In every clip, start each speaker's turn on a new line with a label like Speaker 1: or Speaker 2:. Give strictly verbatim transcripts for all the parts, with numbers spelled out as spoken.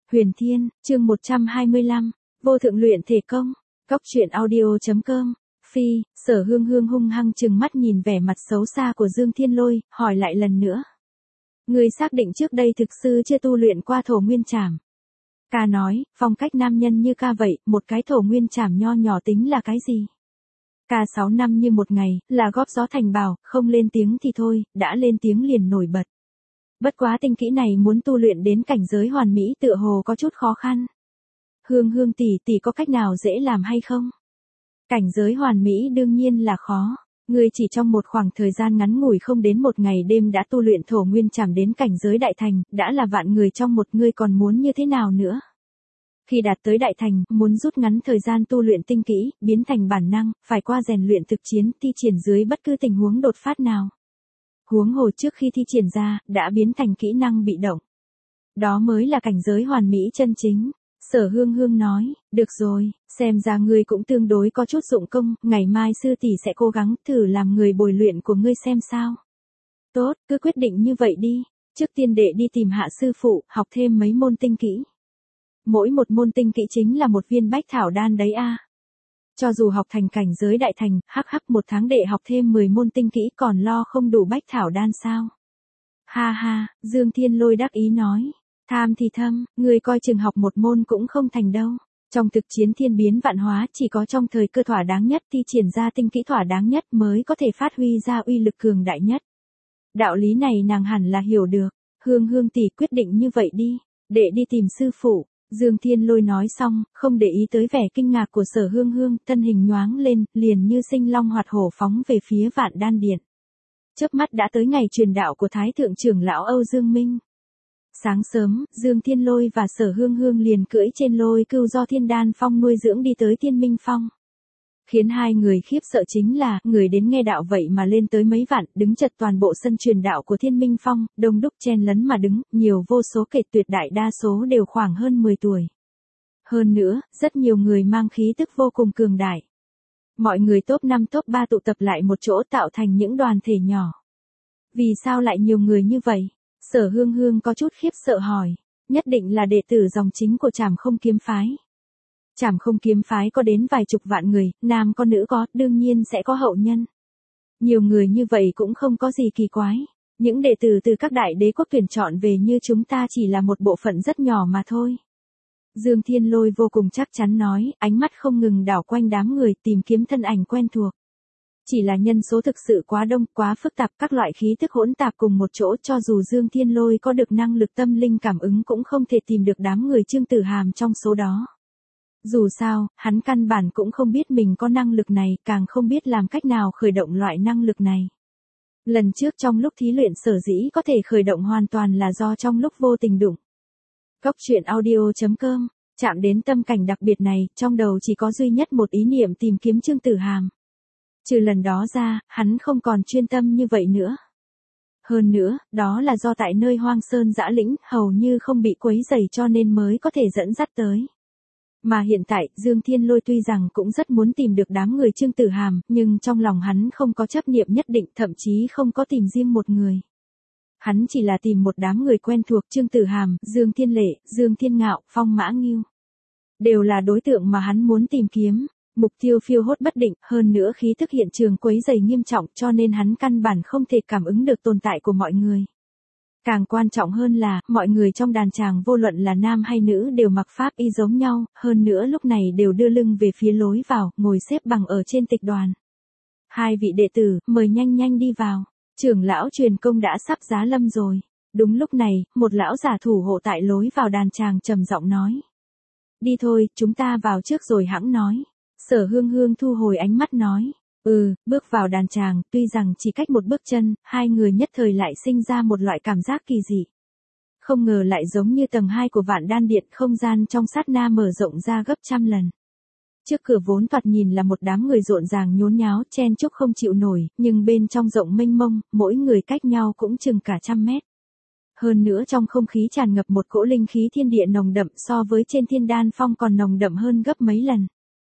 Speaker 1: Huyền Thiên, chương một trăm hai mươi lăm, vô thượng luyện thể công, góc truyện audio.com, phi, Sở Hương Hương hung hăng trừng mắt nhìn vẻ mặt xấu xa của Dương Thiên Lôi, hỏi lại lần nữa. Người xác định trước đây thực sư chưa tu luyện qua thổ nguyên trảm. Ca nói, phong cách nam nhân như ca vậy, một cái thổ nguyên trảm nho nhỏ tính là cái gì? Ca sáu năm như một ngày, là góp gió thành bào, không lên tiếng thì thôi, đã lên tiếng liền nổi bật. Bất quá tinh kỹ này muốn tu luyện đến cảnh giới hoàn mỹ tựa hồ có chút khó khăn. Hương Hương tỷ tỷ có cách nào dễ làm hay không? Cảnh giới hoàn mỹ đương nhiên là khó. Ngươi chỉ trong một khoảng thời gian ngắn ngủi không đến một ngày đêm đã tu luyện thổ nguyên trảm đến cảnh giới đại thành, đã là vạn người trong một, ngươi còn muốn như thế nào nữa? Khi đạt tới đại thành, muốn rút ngắn thời gian tu luyện tinh kỹ, biến thành bản năng, phải qua rèn luyện thực chiến, thi triển dưới bất cứ tình huống đột phát nào. Huống hồ trước khi thi triển ra, đã biến thành kỹ năng bị động. Đó mới là cảnh giới hoàn mỹ chân chính. Sở Hương Hương nói, được rồi, xem ra ngươi cũng tương đối có chút dụng công, ngày mai sư tỷ sẽ cố gắng thử làm người bồi luyện của ngươi xem sao. Tốt, cứ quyết định như vậy đi, trước tiên đệ đi tìm hạ sư phụ, học thêm mấy môn tinh kỹ. Mỗi một môn tinh kỹ chính là một viên bách thảo đan đấy a. Cho dù học thành cảnh giới đại thành, hắc hắc một tháng đệ học thêm mười môn tinh kỹ còn lo không đủ bách thảo đan sao. Ha ha, Dương Thiên Lôi đắc ý nói. Tham thì thâm, người coi chừng học một môn cũng không thành đâu. Trong thực chiến thiên biến vạn hóa chỉ có trong thời cơ thỏa đáng nhất thi triển ra tinh kỹ thỏa đáng nhất mới có thể phát huy ra uy lực cường đại nhất. Đạo lý này nàng hẳn là hiểu được. Hương Hương tỷ quyết định như vậy đi, để đi tìm sư phụ. Dương Thiên Lôi nói xong, không để ý tới vẻ kinh ngạc của Sở Hương Hương, thân hình nhoáng lên, liền như sinh long hoạt hổ phóng về phía Vạn Đan Điện. Chớp mắt đã tới ngày truyền đạo của Thái thượng trưởng lão Âu Dương Minh. Sáng sớm, Dương Thiên Lôi và Sở Hương Hương liền cưỡi trên lôi cưu do Thiên Đan Phong nuôi dưỡng đi tới Thiên Minh Phong. Khiến hai người khiếp sợ chính là, người đến nghe đạo vậy mà lên tới mấy vạn, đứng chật toàn bộ sân truyền đạo của Thiên Minh Phong, đông đúc chen lấn mà đứng, nhiều vô số kể tuyệt đại đa số đều khoảng hơn mười tuổi. Hơn nữa, rất nhiều người mang khí tức vô cùng cường đại. Mọi người top năm top ba tụ tập lại một chỗ tạo thành những đoàn thể nhỏ. Vì sao lại nhiều người như vậy? Sở Hương Hương có chút khiếp sợ hỏi, nhất định là đệ tử dòng chính của Trảm Không Kiếm Phái. Trảm Không Kiếm Phái có đến vài chục vạn người, nam có nữ có, đương nhiên sẽ có hậu nhân. Nhiều người như vậy cũng không có gì kỳ quái. Những đệ tử từ các đại đế quốc tuyển chọn về như chúng ta chỉ là một bộ phận rất nhỏ mà thôi. Dương Thiên Lôi vô cùng chắc chắn nói, ánh mắt không ngừng đảo quanh đám người tìm kiếm thân ảnh quen thuộc. Chỉ là nhân số thực sự quá đông, quá phức tạp, các loại khí thức hỗn tạp cùng một chỗ, cho dù Dương Thiên Lôi có được năng lực tâm linh cảm ứng cũng không thể tìm được đám người Trương Tử Hàm trong số đó. Dù sao, hắn căn bản cũng không biết mình có năng lực này, càng không biết làm cách nào khởi động loại năng lực này. Lần trước trong lúc thí luyện sở dĩ có thể khởi động hoàn toàn là do trong lúc vô tình đụng. Góc truyện audio.com, chạm đến tâm cảnh đặc biệt này, trong đầu chỉ có duy nhất một ý niệm tìm kiếm Trương Tử Hàm. Trừ lần đó ra, hắn không còn chuyên tâm như vậy nữa. Hơn nữa, đó là do tại nơi hoang sơn dã lĩnh, hầu như không bị quấy rầy cho nên mới có thể dẫn dắt tới. Mà hiện tại, Dương Thiên Lôi tuy rằng cũng rất muốn tìm được đám người Trương Tử Hàm, nhưng trong lòng hắn không có chấp niệm nhất định, thậm chí không có tìm riêng một người. Hắn chỉ là tìm một đám người quen thuộc Trương Tử Hàm, Dương Thiên Lệ, Dương Thiên Ngạo, Phong Mã Ngưu. Đều là đối tượng mà hắn muốn tìm kiếm. Mục tiêu phiêu hốt bất định, hơn nữa khí thức hiện trường quấy rầy nghiêm trọng cho nên hắn căn bản không thể cảm ứng được tồn tại của mọi người. Càng quan trọng hơn là, mọi người trong đàn tràng vô luận là nam hay nữ đều mặc pháp y giống nhau, hơn nữa lúc này đều đưa lưng về phía lối vào, ngồi xếp bằng ở trên tịch đoàn. Hai vị đệ tử, mời nhanh nhanh đi vào, trưởng lão truyền công đã sắp giá lâm rồi. Đúng lúc này, một lão giả thủ hộ tại lối vào đàn tràng trầm giọng nói. Đi thôi, chúng ta vào trước rồi hẵng nói. Sở Hương Hương thu hồi ánh mắt nói, ừ, bước vào đàn tràng, tuy rằng chỉ cách một bước chân, hai người nhất thời lại sinh ra một loại cảm giác kỳ dị. Không ngờ lại giống như tầng hai của Vạn Đan Điện, không gian trong sát na mở rộng ra gấp trăm lần. Trước cửa vốn thoạt nhìn là một đám người rộn ràng nhốn nháo, chen chúc không chịu nổi, nhưng bên trong rộng mênh mông, mỗi người cách nhau cũng chừng cả trăm mét. Hơn nữa trong không khí tràn ngập một cỗ linh khí thiên địa nồng đậm so với trên Thiên Đan Phong còn nồng đậm hơn gấp mấy lần.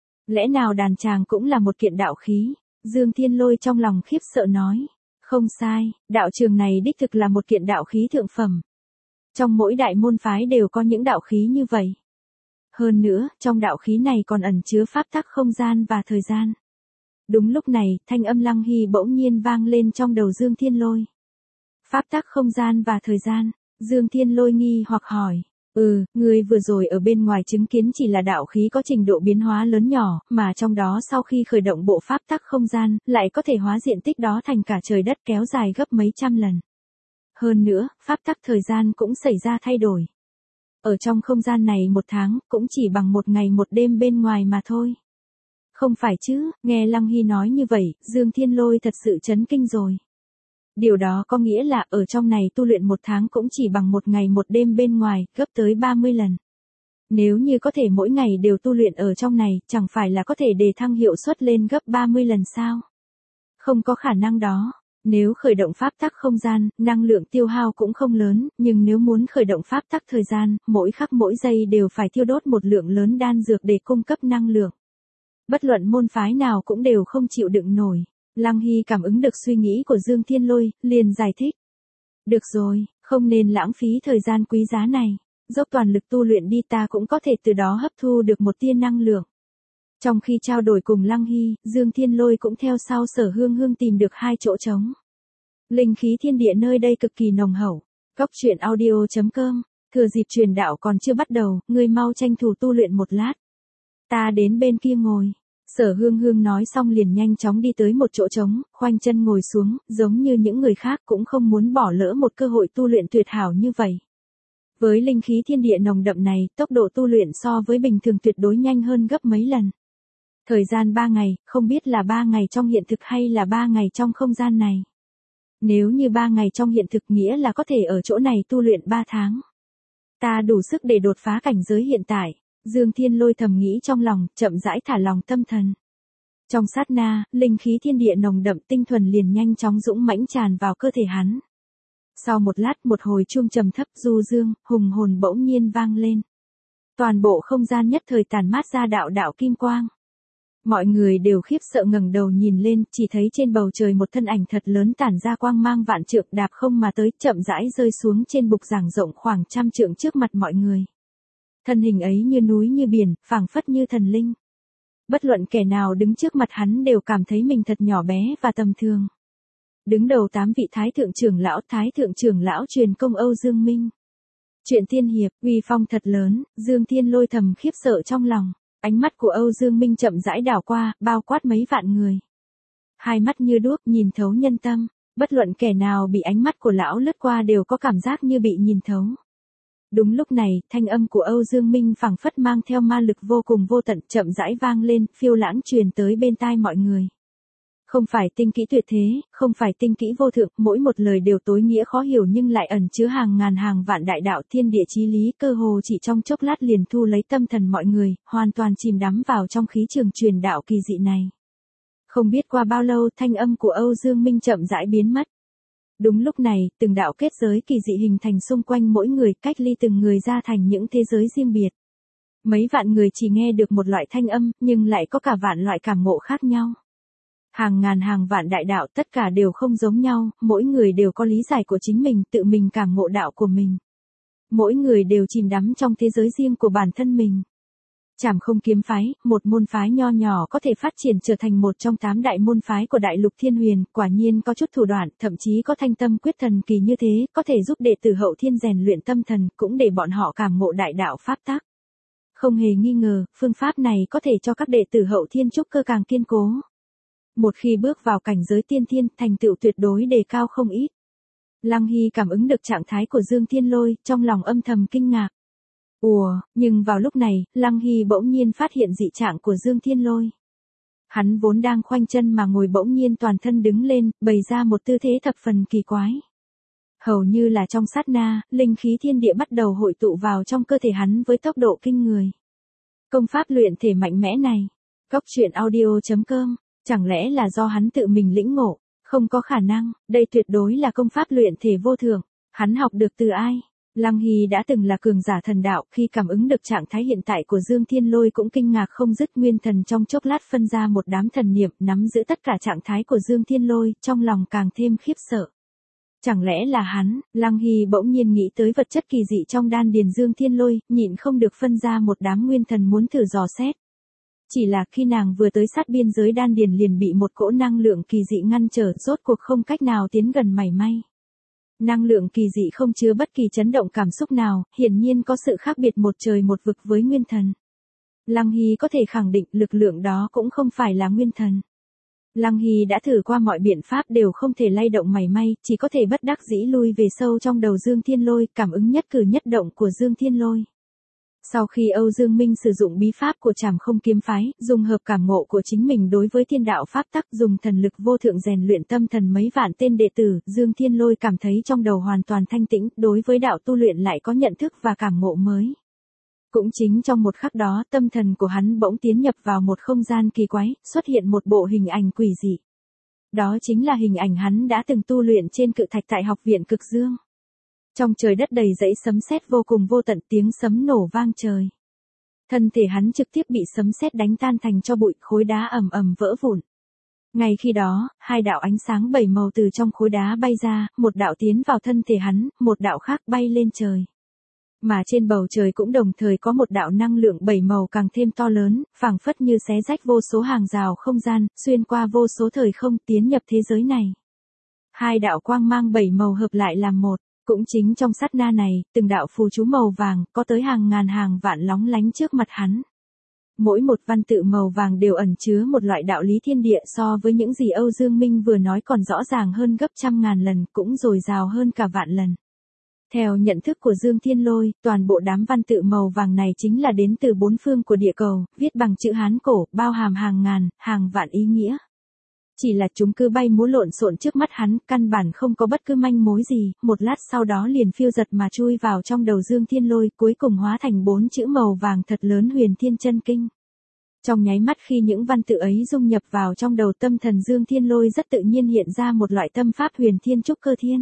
Speaker 1: Lẽ nào đàn tràng cũng là một kiện đạo khí? Dương Thiên Lôi trong lòng khiếp sợ nói. Không sai, đạo trường này đích thực là một kiện đạo khí thượng phẩm. Trong mỗi đại môn phái đều có những đạo khí như vậy. Hơn nữa, trong đạo khí này còn ẩn chứa pháp tắc không gian và thời gian. Đúng lúc này, thanh âm Lăng Hy bỗng nhiên vang lên trong đầu Dương Thiên Lôi. Pháp tắc không gian và thời gian, Dương Thiên Lôi nghi hoặc hỏi. Ừ, ngươi vừa rồi ở bên ngoài chứng kiến chỉ là đạo khí có trình độ biến hóa lớn nhỏ, mà trong đó sau khi khởi động bộ pháp tắc không gian, lại có thể hóa diện tích đó thành cả trời đất kéo dài gấp mấy trăm lần. Hơn nữa, pháp tắc thời gian cũng xảy ra thay đổi. Ở trong không gian này một tháng, cũng chỉ bằng một ngày một đêm bên ngoài mà thôi. Không phải chứ, nghe Lăng Hy nói như vậy, Dương Thiên Lôi thật sự chấn kinh rồi. Điều đó có nghĩa là ở trong này tu luyện một tháng cũng chỉ bằng một ngày một đêm bên ngoài, gấp tới ba mươi lần. Nếu như có thể mỗi ngày đều tu luyện ở trong này, chẳng phải là có thể đề thăng hiệu suất lên gấp ba mươi lần sao? Không có khả năng đó. Nếu khởi động pháp tắc không gian, năng lượng tiêu hao cũng không lớn, nhưng nếu muốn khởi động pháp tắc thời gian, mỗi khắc mỗi giây đều phải tiêu đốt một lượng lớn đan dược để cung cấp năng lượng. Bất luận môn phái nào cũng đều không chịu đựng nổi. Lăng Hy cảm ứng được suy nghĩ của Dương Thiên Lôi, liền giải thích. Được rồi, không nên lãng phí thời gian quý giá này. Dốc toàn lực tu luyện đi, ta cũng có thể từ đó hấp thu được một tia năng lượng. Trong khi trao đổi cùng Lăng Hy, Dương Thiên Lôi cũng theo sau Sở Hương Hương tìm được hai chỗ trống. Linh khí thiên địa nơi đây cực kỳ nồng hậu. Góc truyện audio chấm com, thừa dịp truyền đạo còn chưa bắt đầu, ngươi mau tranh thủ tu luyện một lát. Ta đến bên kia ngồi. Sở Hương Hương nói xong liền nhanh chóng đi tới một chỗ trống, khoanh chân ngồi xuống, giống như những người khác cũng không muốn bỏ lỡ một cơ hội tu luyện tuyệt hảo như vậy. Với linh khí thiên địa nồng đậm này, tốc độ tu luyện so với bình thường tuyệt đối nhanh hơn gấp mấy lần. Thời gian ba ngày, không biết là ba ngày trong hiện thực hay là ba ngày trong không gian này. Nếu như ba ngày trong hiện thực nghĩa là có thể ở chỗ này tu luyện ba tháng. Ta đủ sức để đột phá cảnh giới hiện tại. Dương Thiên Lôi thầm nghĩ trong lòng, chậm rãi thả lòng tâm thần. Trong sát na, linh khí thiên địa nồng đậm tinh thuần liền nhanh chóng dũng mãnh tràn vào cơ thể hắn. Sau một lát, một hồi chuông trầm thấp du dương, hùng hồn bỗng nhiên vang lên. Toàn bộ không gian nhất thời tàn mát ra đạo đạo kim quang. Mọi người đều khiếp sợ ngẩng đầu nhìn lên, chỉ thấy trên bầu trời một thân ảnh thật lớn tản ra quang mang vạn trượng đạp không mà tới, chậm rãi rơi xuống trên bục giảng rộng khoảng trăm trượng trước mặt mọi người. Thân hình ấy như núi như biển, phảng phất như thần linh. Bất luận kẻ nào đứng trước mặt hắn đều cảm thấy mình thật nhỏ bé và tầm thường. Đứng đầu tám vị thái thượng trưởng lão, thái thượng trưởng lão truyền công Âu Dương Minh. Chuyện tiên hiệp, uy phong thật lớn, Dương Thiên Lôi thầm khiếp sợ trong lòng. Ánh mắt của Âu Dương Minh chậm rãi đảo qua, bao quát mấy vạn người. Hai mắt như đuốc nhìn thấu nhân tâm, bất luận kẻ nào bị ánh mắt của lão lướt qua đều có cảm giác như bị nhìn thấu. Đúng lúc này, thanh âm của Âu Dương Minh phảng phất mang theo ma lực vô cùng vô tận, chậm rãi vang lên, phiêu lãng truyền tới bên tai mọi người. Không phải tinh kỹ tuyệt thế, không phải tinh kỹ vô thượng, mỗi một lời đều tối nghĩa khó hiểu nhưng lại ẩn chứa hàng ngàn hàng vạn đại đạo thiên địa chí lý, cơ hồ chỉ trong chốc lát liền thu lấy tâm thần mọi người, hoàn toàn chìm đắm vào trong khí trường truyền đạo kỳ dị này. Không biết qua bao lâu, thanh âm của Âu Dương Minh chậm rãi biến mất. Đúng lúc này, từng đạo kết giới kỳ dị hình thành xung quanh mỗi người, cách ly từng người ra thành những thế giới riêng biệt. Mấy vạn người chỉ nghe được một loại thanh âm, nhưng lại có cả vạn loại cảm ngộ khác nhau. Hàng ngàn hàng vạn đại đạo tất cả đều không giống nhau, mỗi người đều có lý giải của chính mình, tự mình cảm ngộ đạo của mình. Mỗi người đều chìm đắm trong thế giới riêng của bản thân mình. Trảm Không Kiếm phái, một môn phái nho nhỏ có thể phát triển trở thành một trong tám đại môn phái của Đại Lục Thiên Huyền, quả nhiên có chút thủ đoạn, thậm chí có thanh tâm quyết thần kỳ như thế, có thể giúp đệ tử hậu thiên rèn luyện tâm thần, cũng để bọn họ cảm ngộ đại đạo pháp tắc. Không hề nghi ngờ, phương pháp này có thể cho các đệ tử hậu thiên trúc cơ càng kiên cố. Một khi bước vào cảnh giới tiên thiên, thành tựu tuyệt đối đề cao không ít. Lăng Hy cảm ứng được trạng thái của Dương Thiên Lôi, trong lòng âm thầm kinh ngạc. Ủa, nhưng vào lúc này, Lăng Hy bỗng nhiên phát hiện dị trạng của Dương Thiên Lôi. Hắn vốn đang khoanh chân mà ngồi bỗng nhiên toàn thân đứng lên, bày ra một tư thế thập phần kỳ quái. Hầu như là trong sát na, linh khí thiên địa bắt đầu hội tụ vào trong cơ thể hắn với tốc độ kinh người. Công pháp luyện thể mạnh mẽ này. Góc truyện audio chấm com. Chẳng lẽ là do hắn tự mình lĩnh ngộ? Không có khả năng, đây tuyệt đối là công pháp luyện thể vô thượng. Hắn học được từ ai? Lăng Hy đã từng là cường giả thần đạo, khi cảm ứng được trạng thái hiện tại của Dương Thiên Lôi cũng kinh ngạc không dứt, nguyên thần trong chốc lát phân ra một đám thần niệm, nắm giữ tất cả trạng thái của Dương Thiên Lôi, trong lòng càng thêm khiếp sợ. Chẳng lẽ là hắn? Lăng Hy bỗng nhiên nghĩ tới vật chất kỳ dị trong đan điền Dương Thiên Lôi, nhịn không được phân ra một đám nguyên thần muốn thử dò xét. Chỉ là khi nàng vừa tới sát biên giới đan điền liền bị một cỗ năng lượng kỳ dị ngăn trở, rốt cuộc không cách nào tiến gần mảy may. Năng lượng kỳ dị không chứa bất kỳ chấn động cảm xúc nào, hiển nhiên có sự khác biệt một trời một vực với nguyên thần. Lăng Hy có thể khẳng định lực lượng đó cũng không phải là nguyên thần. Lăng Hy đã thử qua mọi biện pháp đều không thể lay động mảy may, chỉ có thể bất đắc dĩ lui về sâu trong đầu Dương Thiên Lôi, cảm ứng nhất cử nhất động của Dương Thiên Lôi. Sau khi Âu Dương Minh sử dụng bí pháp của Trảm Không Kiếm Phái, dùng hợp cảm ngộ của chính mình đối với thiên đạo pháp tắc, dùng thần lực vô thượng rèn luyện tâm thần mấy vạn tên đệ tử, Dương Thiên Lôi cảm thấy trong đầu hoàn toàn thanh tĩnh, đối với đạo tu luyện lại có nhận thức và cảm ngộ mới. Cũng chính trong một khắc đó, tâm thần của hắn bỗng tiến nhập vào một không gian kỳ quái, xuất hiện một bộ hình ảnh quỷ dị. Đó chính là hình ảnh hắn đã từng tu luyện trên cự thạch tại học viện Cực Dương. Trong trời đất đầy dẫy sấm sét vô cùng vô tận, tiếng sấm nổ vang trời. Thân thể hắn trực tiếp bị sấm sét đánh tan thành tro bụi, khối đá ầm ầm vỡ vụn. Ngay khi đó, hai đạo ánh sáng bảy màu từ trong khối đá bay ra, một đạo tiến vào thân thể hắn, một đạo khác bay lên trời. Mà trên bầu trời cũng đồng thời có một đạo năng lượng bảy màu càng thêm to lớn, phảng phất như xé rách vô số hàng rào không gian, xuyên qua vô số thời không, tiến nhập thế giới này. Hai đạo quang mang bảy màu hợp lại làm một. Cũng chính trong sát na này, từng đạo phù chú màu vàng, có tới hàng ngàn hàng vạn lóng lánh trước mặt hắn. Mỗi một văn tự màu vàng đều ẩn chứa một loại đạo lý thiên địa, so với những gì Âu Dương Minh vừa nói còn rõ ràng hơn gấp trăm ngàn lần, cũng dồi dào hơn cả vạn lần. Theo nhận thức của Dương Thiên Lôi, toàn bộ đám văn tự màu vàng này chính là đến từ bốn phương của địa cầu, viết bằng chữ Hán cổ, bao hàm hàng ngàn, hàng vạn ý nghĩa. Chỉ là chúng cứ bay múa lộn xộn trước mắt hắn, căn bản không có bất cứ manh mối gì, một lát sau đó liền phiêu giật mà chui vào trong đầu Dương Thiên Lôi, cuối cùng hóa thành bốn chữ màu vàng thật lớn Huyền Thiên Chân Kinh. Trong nháy mắt khi những văn tự ấy dung nhập vào trong đầu, tâm thần Dương Thiên Lôi rất tự nhiên hiện ra một loại tâm pháp Huyền Thiên Trúc Cơ Thiên.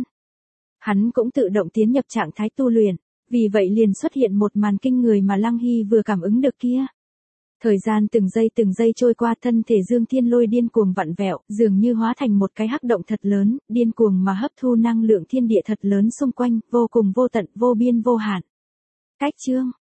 Speaker 1: Hắn cũng tự động tiến nhập trạng thái tu luyện, vì vậy liền xuất hiện một màn kinh người mà Lăng Hy vừa cảm ứng được kia. Thời gian từng giây từng giây trôi qua, thân thể Dương Thiên Lôi điên cuồng vặn vẹo, dường như hóa thành một cái hắc động thật lớn, điên cuồng mà hấp thu năng lượng thiên địa thật lớn xung quanh, vô cùng vô tận, vô biên vô hạn. Cách chương